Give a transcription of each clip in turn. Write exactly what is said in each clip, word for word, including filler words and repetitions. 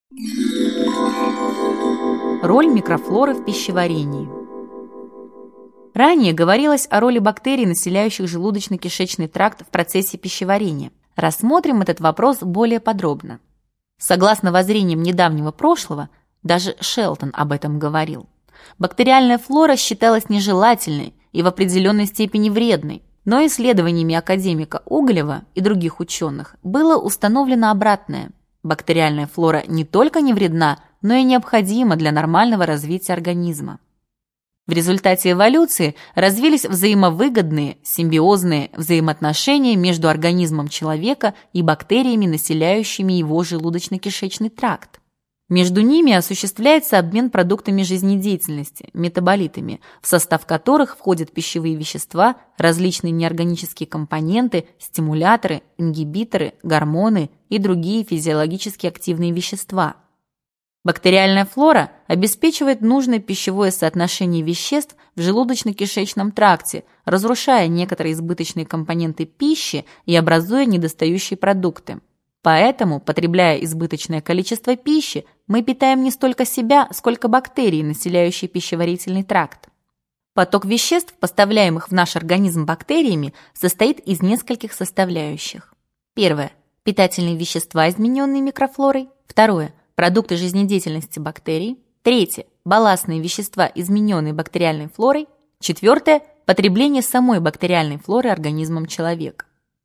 Роль микрофлоры в пищеварении. Ранее говорилось о роли бактерий, населяющих желудочно-кишечный тракт в процессе пищеварения. Рассмотрим этот вопрос более подробно. Согласно воззрениям недавнего прошлого, даже Шелтон об этом говорил, бактериальная флора считалась нежелательной и в определенной степени вредной, но исследованиями академика Углева и других ученых было установлено обратное. Бактериальная флора не только не вредна, но и необходима для нормального развития организма. В результате эволюции развились взаимовыгодные, симбиозные взаимоотношения между организмом человека и бактериями, населяющими его желудочно-кишечный тракт. Между ними осуществляется обмен продуктами жизнедеятельности, метаболитами, в состав которых входят пищевые вещества, различные неорганические компоненты, стимуляторы, ингибиторы, гормоны и другие физиологически активные вещества. Бактериальная флора обеспечивает нужное пищевое соотношение веществ в желудочно-кишечном тракте, разрушая некоторые избыточные компоненты пищи и образуя недостающие продукты. Поэтому, потребляя избыточное количество пищи, мы питаем не столько себя, сколько бактерии, населяющие пищеварительный тракт. Поток веществ, поставляемых в наш организм бактериями, состоит из нескольких составляющих. Первое – питательные вещества, измененные микрофлорой. Второе – продукты жизнедеятельности бактерий. Третье – балластные вещества, измененные бактериальной флорой. Четвертое – потребление самой бактериальной флоры организмом человека.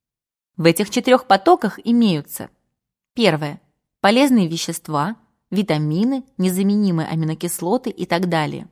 В этих четырех потоках имеются: первое – полезные вещества, витамины, незаменимые аминокислоты и так далее.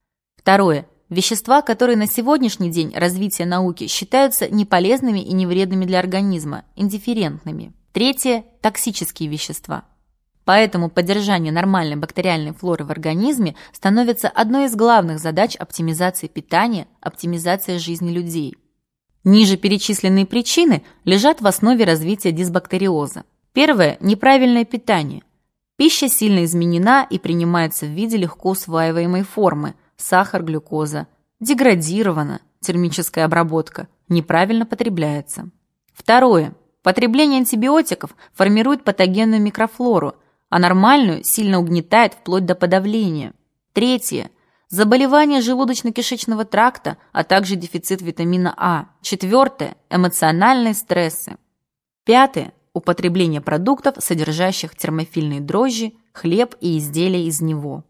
Второе – вещества, которые на сегодняшний день развития науки считаются неполезными и невредными для организма, индифферентными. Третье – токсические вещества. Поэтому поддержание нормальной бактериальной флоры в организме становится одной из главных задач оптимизации питания, оптимизации жизни людей. Ниже перечисленные причины лежат в основе развития дисбактериоза. Первое – неправильное питание. Пища сильно изменена и принимается в виде легко усваиваемой формы – сахар, глюкоза. Деградирована, термическая обработка, неправильно потребляется. Второе – потребление антибиотиков формирует патогенную микрофлору, а нормальную сильно угнетает вплоть до подавления. Третье – заболевания желудочно-кишечного тракта, а также дефицит витамина А. Четвертое – эмоциональные стрессы. Пятое – употребление продуктов, содержащих термофильные дрожжи, хлеб и изделия из него.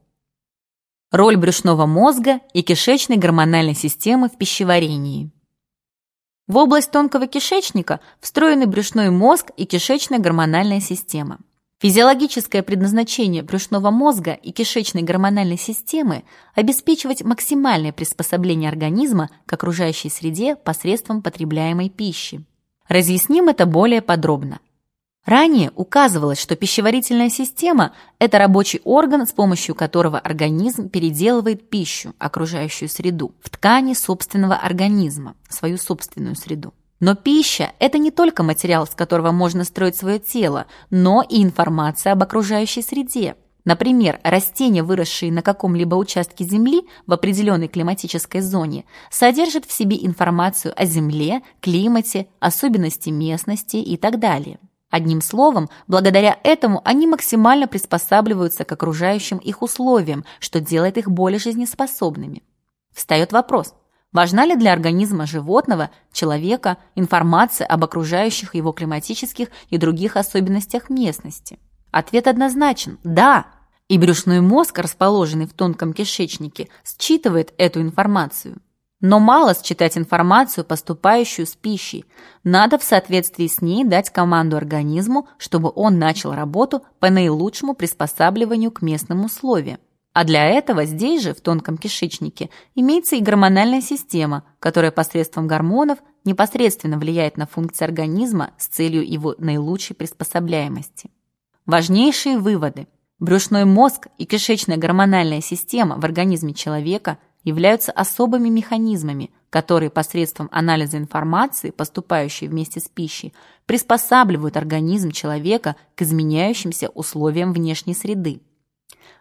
Роль брюшного мозга и кишечной гормональной системы в пищеварении. В область тонкого кишечника встроены брюшной мозг и кишечная гормональная система. Физиологическое предназначение брюшного мозга и кишечной гормональной системы – обеспечивать максимальное приспособление организма к окружающей среде посредством потребляемой пищи. Разъясним это более подробно. Ранее указывалось, что пищеварительная система – это рабочий орган, с помощью которого организм переделывает пищу, окружающую среду, в ткани собственного организма, свою собственную среду. Но пища – это не только материал, с которого можно строить свое тело, но и информация об окружающей среде. Например, растения, выросшие на каком-либо участке Земли в определенной климатической зоне, содержат в себе информацию о Земле, климате, особенности местности и так далее. Одним словом, благодаря этому они максимально приспосабливаются к окружающим их условиям, что делает их более жизнеспособными. Встает вопрос: важна ли для организма животного, человека, информация об окружающих его климатических и других особенностях местности? Ответ однозначен – да. И брюшной мозг, расположенный в тонком кишечнике, считывает эту информацию. Но мало считать информацию, поступающую с пищей. Надо в соответствии с ней дать команду организму, чтобы он начал работу по наилучшему приспосабливанию к местным условиям. А для этого здесь же, в тонком кишечнике, имеется и гормональная система, которая посредством гормонов непосредственно влияет на функции организма с целью его наилучшей приспособляемости. Важнейшие выводы. Брюшной мозг и кишечная гормональная система в организме человека являются особыми механизмами, которые посредством анализа информации, поступающей вместе с пищей, приспосабливают организм человека к изменяющимся условиям внешней среды.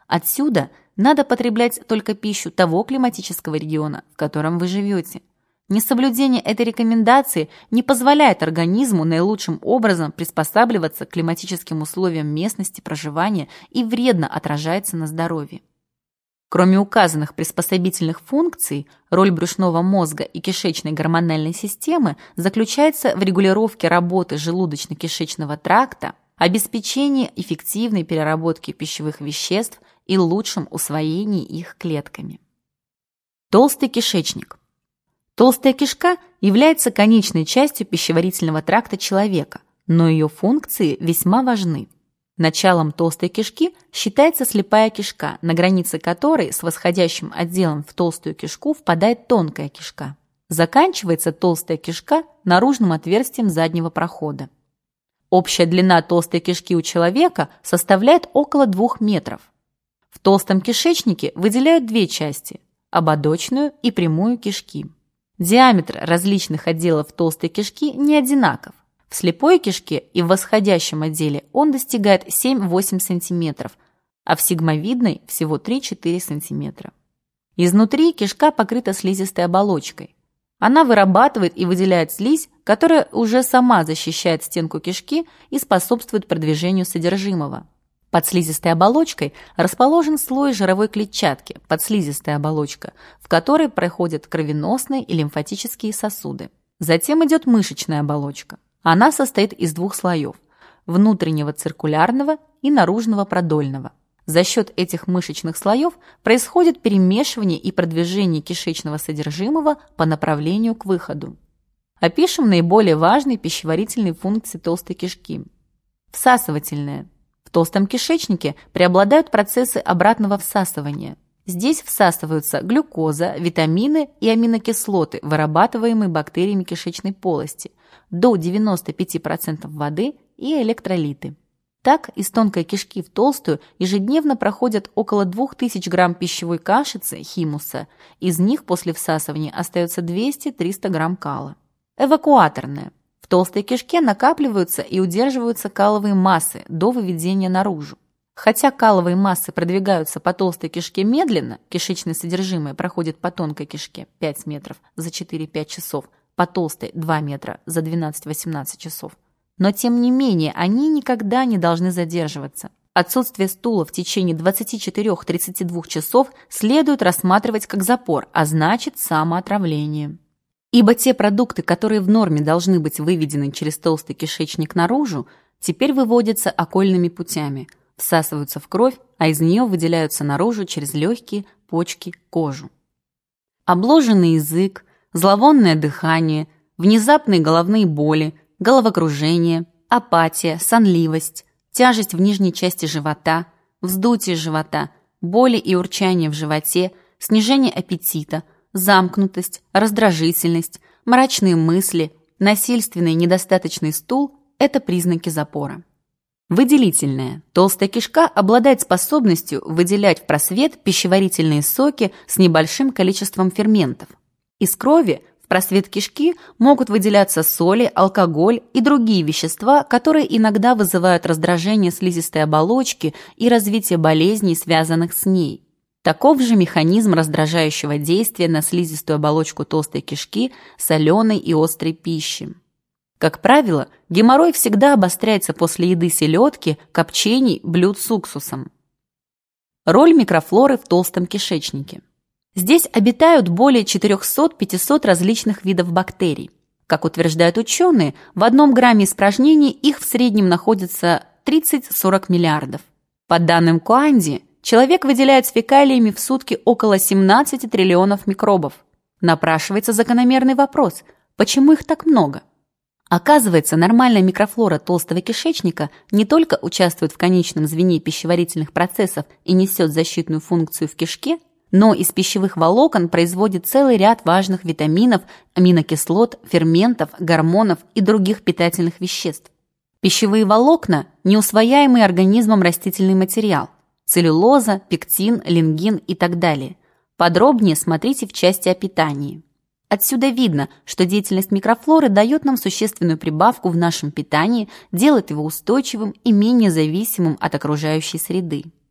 Отсюда надо потреблять только пищу того климатического региона, в котором вы живете. Несоблюдение этой рекомендации не позволяет организму наилучшим образом приспосабливаться к климатическим условиям местности проживания и вредно отражается на здоровье. Кроме указанных приспособительных функций, роль брюшного мозга и кишечной гормональной системы заключается в регулировке работы желудочно-кишечного тракта, обеспечении эффективной переработки пищевых веществ и лучшем усвоении их клетками. Толстый кишечник. Толстая кишка является конечной частью пищеварительного тракта человека, но ее функции весьма важны. Началом толстой кишки считается слепая кишка, на границе которой с восходящим отделом в толстую кишку впадает тонкая кишка. Заканчивается толстая кишка наружным отверстием заднего прохода. Общая длина толстой кишки у человека составляет около двух метров. В толстом кишечнике выделяют две части – ободочную и прямую кишки. Диаметр различных отделов толстой кишки не одинаков. В слепой кишке и в восходящем отделе он достигает семь-восемь сантиметров, а в сигмовидной всего три-четыре сантиметра. Изнутри кишка покрыта слизистой оболочкой. Она вырабатывает и выделяет слизь, которая уже сама защищает стенку кишки и способствует продвижению содержимого. Под слизистой оболочкой расположен слой жировой клетчатки, подслизистая оболочка, в которой проходят кровеносные и лимфатические сосуды. Затем идет мышечная оболочка. Она состоит из двух слоев – внутреннего циркулярного и наружного продольного. За счет этих мышечных слоев происходит перемешивание и продвижение кишечного содержимого по направлению к выходу. Опишем наиболее важные пищеварительные функции толстой кишки. Всасывательная. В толстом кишечнике преобладают процессы обратного всасывания. Здесь всасываются глюкоза, витамины и аминокислоты, вырабатываемые бактериями кишечной полости, до девяноста пяти процентов воды и электролиты. Так, из тонкой кишки в толстую ежедневно проходят около двух тысяч грамм пищевой кашицы, химуса, из них после всасывания остается двести-триста грамм кала. Эвакуаторная. В толстой кишке накапливаются и удерживаются каловые массы до выведения наружу. Хотя каловые массы продвигаются по толстой кишке медленно, кишечное содержимое проходит по тонкой кишке пять метров за четыре-пять часов, по толстой два метра за двенадцать-восемнадцать часов. Но тем не менее они никогда не должны задерживаться. Отсутствие стула в течение двадцати четырёх — тридцати двух часов следует рассматривать как запор, а значит самоотравление. Ибо те продукты, которые в норме должны быть выведены через толстый кишечник наружу, теперь выводятся окольными путями, всасываются в кровь, а из нее выделяются наружу через легкие, почки, кожу. Обложенный язык, зловонное дыхание, внезапные головные боли, головокружение, апатия, сонливость, тяжесть в нижней части живота, вздутие живота, боли и урчание в животе, снижение аппетита, замкнутость, раздражительность, мрачные мысли, насильственный недостаточный стул – это признаки запора. Выделительная. Толстая кишка обладает способностью выделять в просвет пищеварительные соки с небольшим количеством ферментов. Из крови в просвет кишки могут выделяться соли, алкоголь и другие вещества, которые иногда вызывают раздражение слизистой оболочки и развитие болезней, связанных с ней. Таков же механизм раздражающего действия на слизистую оболочку толстой кишки соленой и острой пищи. Как правило, геморрой всегда обостряется после еды селедки, копчений, блюд с уксусом. Роль микрофлоры в толстом кишечнике. Здесь обитают более четырёхсот-пятисот различных видов бактерий. Как утверждают ученые, в одном грамме испражнений их в среднем находится тридцать-сорок миллиардов. По данным Куанди, человек выделяет с фекалиями в сутки около семнадцати триллионов микробов. Напрашивается закономерный вопрос – почему их так много? Оказывается, нормальная микрофлора толстого кишечника не только участвует в конечном звене пищеварительных процессов и несет защитную функцию в кишке, но из пищевых волокон производит целый ряд важных витаминов, аминокислот, ферментов, гормонов и других питательных веществ. Пищевые волокна – неусвояемый организмом растительный материал – целлюлоза, пектин, лингин и так далее. Подробнее смотрите в части о питании. Отсюда видно, что деятельность микрофлоры дает нам существенную прибавку в нашем питании, делает его устойчивым и менее зависимым от окружающей среды.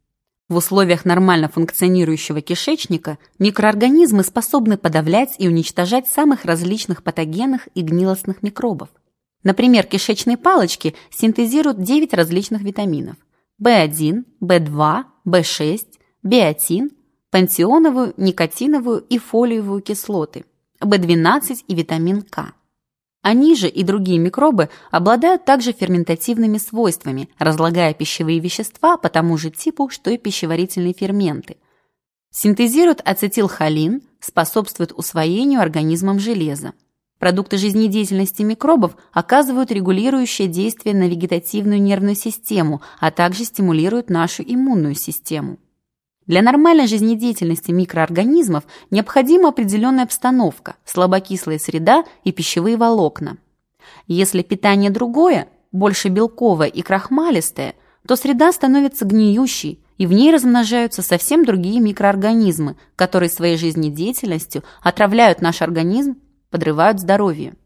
В условиях нормально функционирующего кишечника микроорганизмы способны подавлять и уничтожать самых различных патогенных и гнилостных микробов. Например, кишечные палочки синтезируют девять различных витаминов – бэ один, бэ два, бэ шесть, биотин, пантеоновую, никотиновую и фолиевую кислоты, бэ двенадцать и витамин К. Они же и другие микробы обладают также ферментативными свойствами, разлагая пищевые вещества по тому же типу, что и пищеварительные ферменты. Синтезируют ацетилхолин, способствует усвоению организмом железа. Продукты жизнедеятельности микробов оказывают регулирующее действие на вегетативную нервную систему, а также стимулируют нашу иммунную систему. Для нормальной жизнедеятельности микроорганизмов необходима определенная обстановка, слабокислая среда и пищевые волокна. Если питание другое, больше белковое и крахмалистое, то среда становится гниющей, и в ней размножаются совсем другие микроорганизмы, которые своей жизнедеятельностью отравляют наш организм, подрывают здоровье.